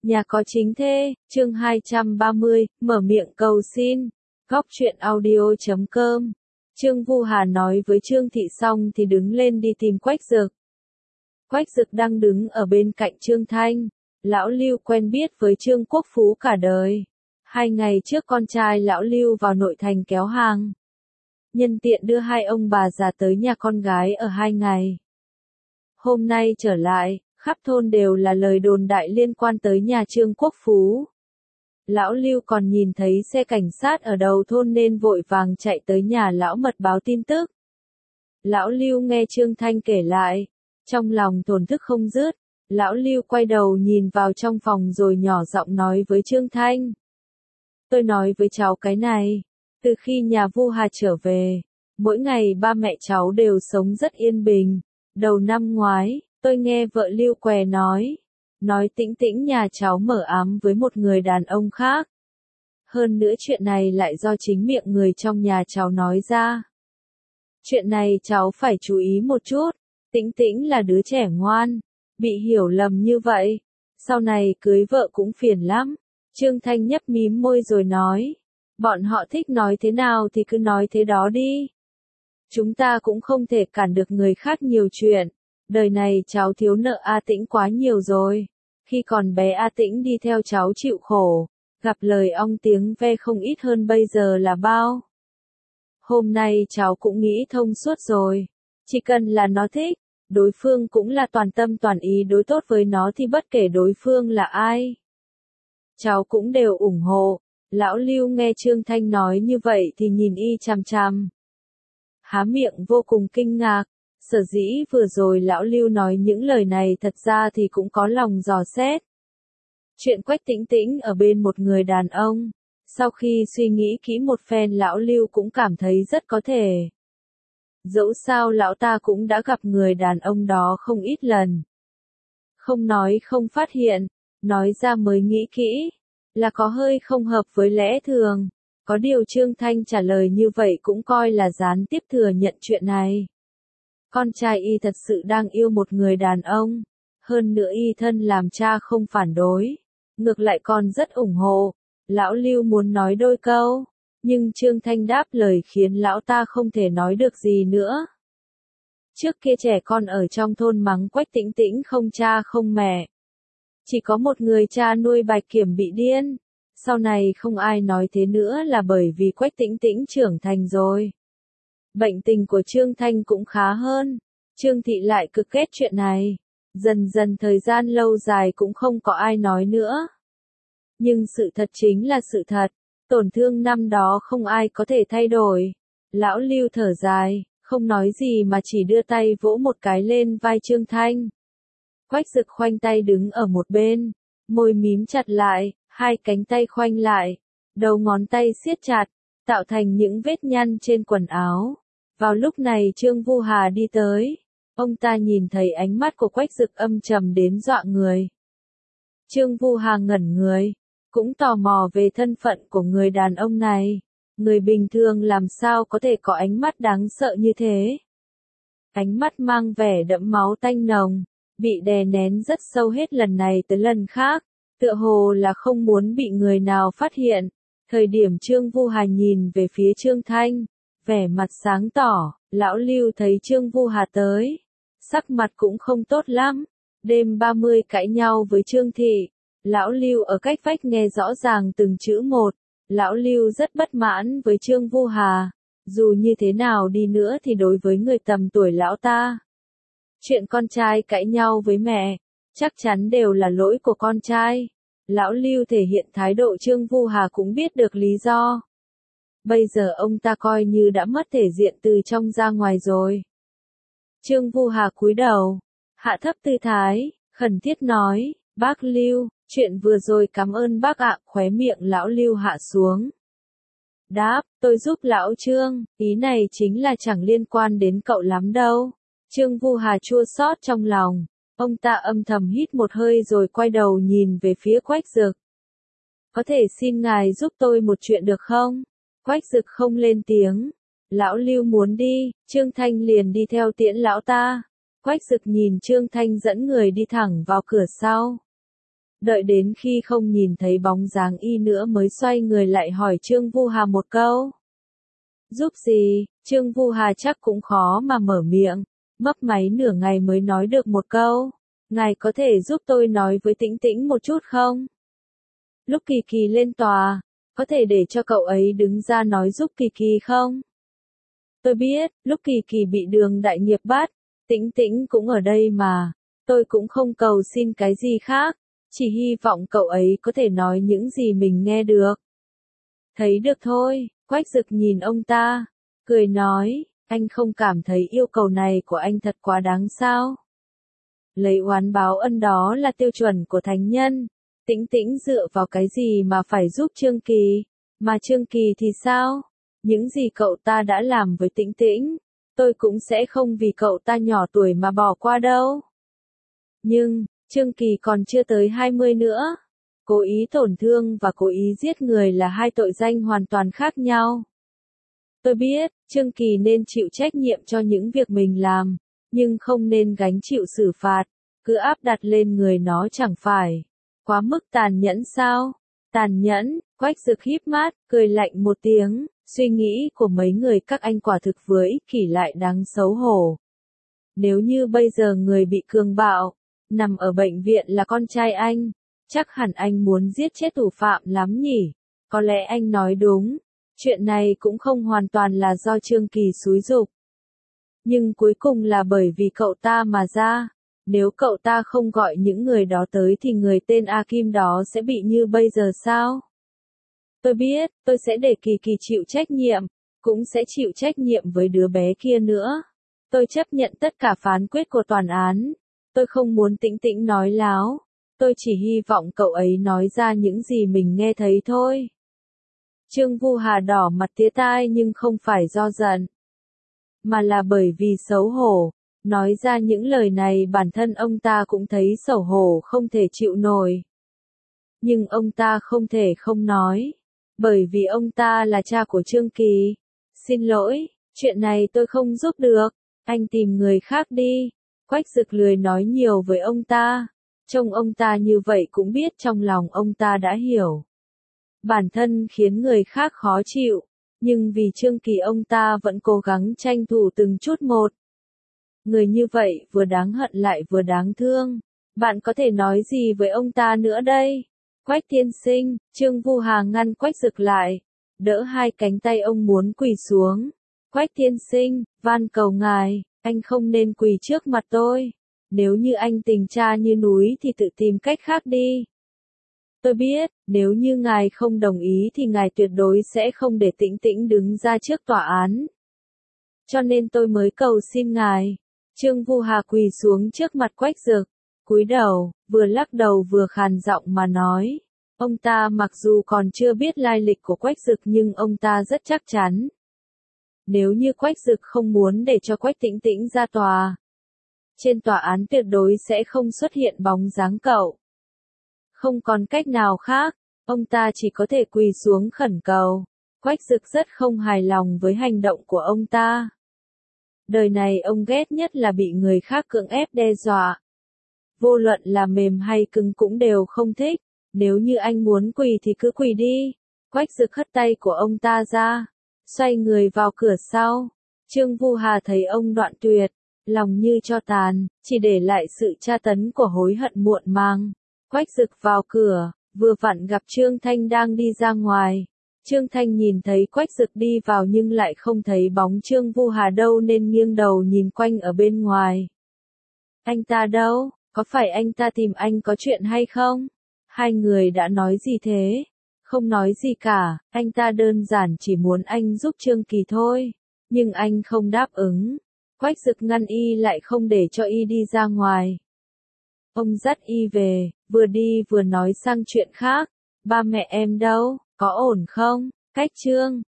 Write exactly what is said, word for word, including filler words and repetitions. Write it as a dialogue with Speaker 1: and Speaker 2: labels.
Speaker 1: Nhà có chính thê, chương hai trăm ba mươi, mở miệng cầu xin. Góc truyện audio chấm com. Trương Vu Hà nói với Trương Thị xong thì đứng lên đi tìm Quách Dực. Quách Dực đang đứng ở bên cạnh Trương Thanh. Lão Lưu quen biết với Trương Quốc Phú cả đời. Hai ngày trước con trai lão Lưu vào nội thành kéo hàng. Nhân tiện đưa hai ông bà già tới nhà con gái ở hai ngày. Hôm nay trở lại, khắp thôn đều là lời đồn đại liên quan tới nhà Trương Quốc Phú. Lão Lưu còn nhìn thấy xe cảnh sát ở đầu thôn nên vội vàng chạy tới nhà lão mật báo tin tức. Lão Lưu nghe Trương Thanh kể lại, trong lòng thổn thức không dứt. Lão Lưu quay đầu nhìn vào trong phòng rồi nhỏ giọng nói với Trương Thanh. Tôi nói với cháu cái này, từ khi nhà Vu Hà trở về, mỗi ngày ba mẹ cháu đều sống rất yên bình. Đầu năm ngoái, tôi nghe vợ Lưu Què nói, nói Tĩnh Tĩnh nhà cháu mở ám với một người đàn ông khác. Hơn nữa chuyện này lại do chính miệng người trong nhà cháu nói ra. Chuyện này cháu phải chú ý một chút, Tĩnh Tĩnh là đứa trẻ ngoan, bị hiểu lầm như vậy, sau này cưới vợ cũng phiền lắm. Trương Thanh nhấp mím môi rồi nói, bọn họ thích nói thế nào thì cứ nói thế đó đi. Chúng ta cũng không thể cản được người khác nhiều chuyện. Đời này cháu thiếu nợ A Tĩnh quá nhiều rồi. Khi còn bé A Tĩnh đi theo cháu chịu khổ, gặp lời ong tiếng ve không ít hơn bây giờ là bao. Hôm nay cháu cũng nghĩ thông suốt rồi. Chỉ cần là nó thích, đối phương cũng là toàn tâm toàn ý đối tốt với nó thì bất kể đối phương là ai, cháu cũng đều ủng hộ. Lão Lưu nghe Trương Thanh nói như vậy thì nhìn y chằm chằm, há miệng vô cùng kinh ngạc. Sở dĩ vừa rồi lão Lưu nói những lời này thật ra thì cũng có lòng dò xét. Chuyện Quách Tĩnh Tĩnh ở bên một người đàn ông, sau khi suy nghĩ kỹ một phen lão Lưu cũng cảm thấy rất có thể. Dẫu sao lão ta cũng đã gặp người đàn ông đó không ít lần. Không nói không phát hiện, nói ra mới nghĩ kỹ, là có hơi không hợp với lẽ thường. Có điều Trương Thanh trả lời như vậy cũng coi là gián tiếp thừa nhận chuyện này. Con trai y thật sự đang yêu một người đàn ông, hơn nữa y thân làm cha không phản đối, ngược lại còn rất ủng hộ. Lão Lưu muốn nói đôi câu, nhưng Trương Thanh đáp lời khiến lão ta không thể nói được gì nữa. Trước kia trẻ con ở trong thôn mắng Quách Tĩnh Tĩnh không cha không mẹ. Chỉ có một người cha nuôi Bạch Kiểm bị điên. Sau này không ai nói thế nữa là bởi vì Quách Tĩnh Tĩnh trưởng thành rồi. Bệnh tình của Trương Thanh cũng khá hơn. Trương Thị lại cực ghét chuyện này. Dần dần thời gian lâu dài cũng không có ai nói nữa. Nhưng sự thật chính là sự thật. Tổn thương năm đó không ai có thể thay đổi. Lão Lưu thở dài, không nói gì mà chỉ đưa tay vỗ một cái lên vai Trương Thanh. Quách Dực khoanh tay đứng ở một bên, môi mím chặt lại, hai cánh tay khoanh lại, đầu ngón tay siết chặt, tạo thành những vết nhăn trên quần áo. Vào lúc này Trương Vu Hà đi tới, ông ta nhìn thấy ánh mắt của Quách Dực âm trầm đến dọa người. Trương Vu Hà ngẩn người, cũng tò mò về thân phận của người đàn ông này. Người bình thường làm sao có thể có ánh mắt đáng sợ như thế? Ánh mắt mang vẻ đẫm máu tanh nồng, bị đè nén rất sâu hết lần này tới lần khác, tựa hồ là không muốn bị người nào phát hiện. Thời điểm Trương Vu Hà nhìn về phía Trương Thanh, vẻ mặt sáng tỏ, lão Lưu thấy Trương Vu Hà tới, sắc mặt cũng không tốt lắm. Đêm ba mươi cãi nhau với Trương Thị, lão Lưu ở cách vách nghe rõ ràng từng chữ một. Lão Lưu rất bất mãn với Trương Vu Hà, dù như thế nào đi nữa thì đối với người tầm tuổi lão ta, chuyện con trai cãi nhau với mẹ, chắc chắn đều là lỗi của con trai. Lão Lưu thể hiện thái độ Trương Vu Hà cũng biết được lý do. Bây giờ ông ta coi như đã mất thể diện từ trong ra ngoài rồi. Trương Vu Hà cúi đầu, hạ thấp tư thái, khẩn thiết nói, bác Lưu, chuyện vừa rồi cảm ơn bác ạ. Khóe miệng lão Lưu hạ xuống. Đáp, tôi giúp lão Trương, ý này chính là chẳng liên quan đến cậu lắm đâu. Trương Vu Hà chua xót trong lòng, ông ta âm thầm hít một hơi rồi quay đầu nhìn về phía Quách Dực. Có thể xin ngài giúp tôi một chuyện được không? Quách Dực không lên tiếng. Lão Lưu muốn đi, Trương Thanh liền đi theo tiễn lão ta. Quách Dực nhìn Trương Thanh dẫn người đi thẳng vào cửa sau. Đợi đến khi không nhìn thấy bóng dáng y nữa mới xoay người lại hỏi Trương Vu Hà một câu. Giúp gì? Trương Vu Hà chắc cũng khó mà mở miệng, mấp máy nửa ngày mới nói được một câu. Ngài có thể giúp tôi nói với Tĩnh Tĩnh một chút không? Lúc Kỳ Kỳ lên tòa, có thể để cho cậu ấy đứng ra nói giúp Kỳ Kỳ không? Tôi biết, lúc Kỳ Kỳ bị Đường Đại Nghiệp bắt, Tĩnh Tĩnh cũng ở đây mà. Tôi cũng không cầu xin cái gì khác, chỉ hy vọng cậu ấy có thể nói những gì mình nghe được. Thấy được thôi, Quách Dực nhìn ông ta, cười nói, anh không cảm thấy yêu cầu này của anh thật quá đáng sao? Lấy oán báo ân đó là tiêu chuẩn của thánh nhân. Tĩnh Tĩnh dựa vào cái gì mà phải giúp Trương Kỳ? Mà Trương Kỳ thì sao? Những gì cậu ta đã làm với Tĩnh Tĩnh, tôi cũng sẽ không vì cậu ta nhỏ tuổi mà bỏ qua đâu. Nhưng, Trương Kỳ còn chưa tới hai mươi nữa. Cố ý tổn thương và cố ý giết người là hai tội danh hoàn toàn khác nhau. Tôi biết, Trương Kỳ nên chịu trách nhiệm cho những việc mình làm, nhưng không nên gánh chịu xử phạt, cứ áp đặt lên người nó chẳng phải. Quá mức tàn nhẫn sao? Tàn nhẫn, Quách Dực híp mắt, cười lạnh một tiếng, suy nghĩ của mấy người các anh quả thực với ích kỷ lại đáng xấu hổ. Nếu như bây giờ người bị cường bạo, nằm ở bệnh viện là con trai anh, chắc hẳn anh muốn giết chết thủ phạm lắm nhỉ? Có lẽ anh nói đúng, chuyện này cũng không hoàn toàn là do Trương Kỳ xúi giục. Nhưng cuối cùng là bởi vì cậu ta mà ra. Nếu cậu ta không gọi những người đó tới thì người tên A Kim đó sẽ bị như bây giờ sao? Tôi biết, tôi sẽ để Kỳ Kỳ chịu trách nhiệm, cũng sẽ chịu trách nhiệm với đứa bé kia nữa. Tôi chấp nhận tất cả phán quyết của tòa án. Tôi không muốn Tĩnh Tĩnh nói láo. Tôi chỉ hy vọng cậu ấy nói ra những gì mình nghe thấy thôi. Trương Vu Hà đỏ mặt tía tai nhưng không phải do giận, mà là bởi vì xấu hổ. Nói ra những lời này bản thân ông ta cũng thấy xấu hổ không thể chịu nổi. Nhưng ông ta không thể không nói. Bởi vì ông ta là cha của Trương Kỳ. Xin lỗi, chuyện này tôi không giúp được. Anh tìm người khác đi. Quách Dực lười nói nhiều với ông ta. Trông ông ta như vậy cũng biết trong lòng ông ta đã hiểu. Bản thân khiến người khác khó chịu. Nhưng vì Trương Kỳ ông ta vẫn cố gắng tranh thủ từng chút một. Người như vậy vừa đáng hận lại vừa đáng thương. Bạn có thể nói gì với ông ta nữa đây? Quách tiên sinh, Trương Vu Hà ngăn Quách Dực lại. Đỡ hai cánh tay ông muốn quỳ xuống. Quách tiên sinh, van cầu ngài, anh không nên quỳ trước mặt tôi. Nếu như anh tình cha như núi thì tự tìm cách khác đi. Tôi biết, nếu như ngài không đồng ý thì ngài tuyệt đối sẽ không để Tĩnh Tĩnh đứng ra trước tòa án. Cho nên tôi mới cầu xin ngài. Trương Vu Hà quỳ xuống trước mặt Quách Dực, cúi đầu, vừa lắc đầu vừa khàn giọng mà nói. Ông ta mặc dù còn chưa biết lai lịch của Quách Dực nhưng ông ta rất chắc chắn. Nếu như Quách Dực không muốn để cho Quách Tĩnh Tĩnh ra tòa, trên tòa án tuyệt đối sẽ không xuất hiện bóng dáng cậu. Không còn cách nào khác, ông ta chỉ có thể quỳ xuống khẩn cầu. Quách Dực rất không hài lòng với hành động của ông ta. Đời này ông ghét nhất là bị người khác cưỡng ép đe dọa. Vô luận là mềm hay cứng cũng đều không thích. Nếu như anh muốn quỳ thì cứ quỳ đi. Quách Dực hất tay của ông ta ra, xoay người vào cửa sau. Trương Vu Hà thấy ông đoạn tuyệt, lòng như tro tàn, chỉ để lại sự tra tấn của hối hận muộn màng. Quách Dực vào cửa, vừa vặn gặp Trương Thanh đang đi ra ngoài. Trương Thanh nhìn thấy Quách Dực đi vào nhưng lại không thấy bóng Trương Vu Hà đâu nên nghiêng đầu nhìn quanh ở bên ngoài. Anh ta đâu? Có phải anh ta tìm anh có chuyện hay không? Hai người đã nói gì thế? Không nói gì cả, anh ta đơn giản chỉ muốn anh giúp Trương Kỳ thôi. Nhưng anh không đáp ứng. Quách Dực ngăn y lại không để cho y đi ra ngoài. Ông dắt y về, vừa đi vừa nói sang chuyện khác. Ba mẹ em đâu? Có ổn không? Cách Trương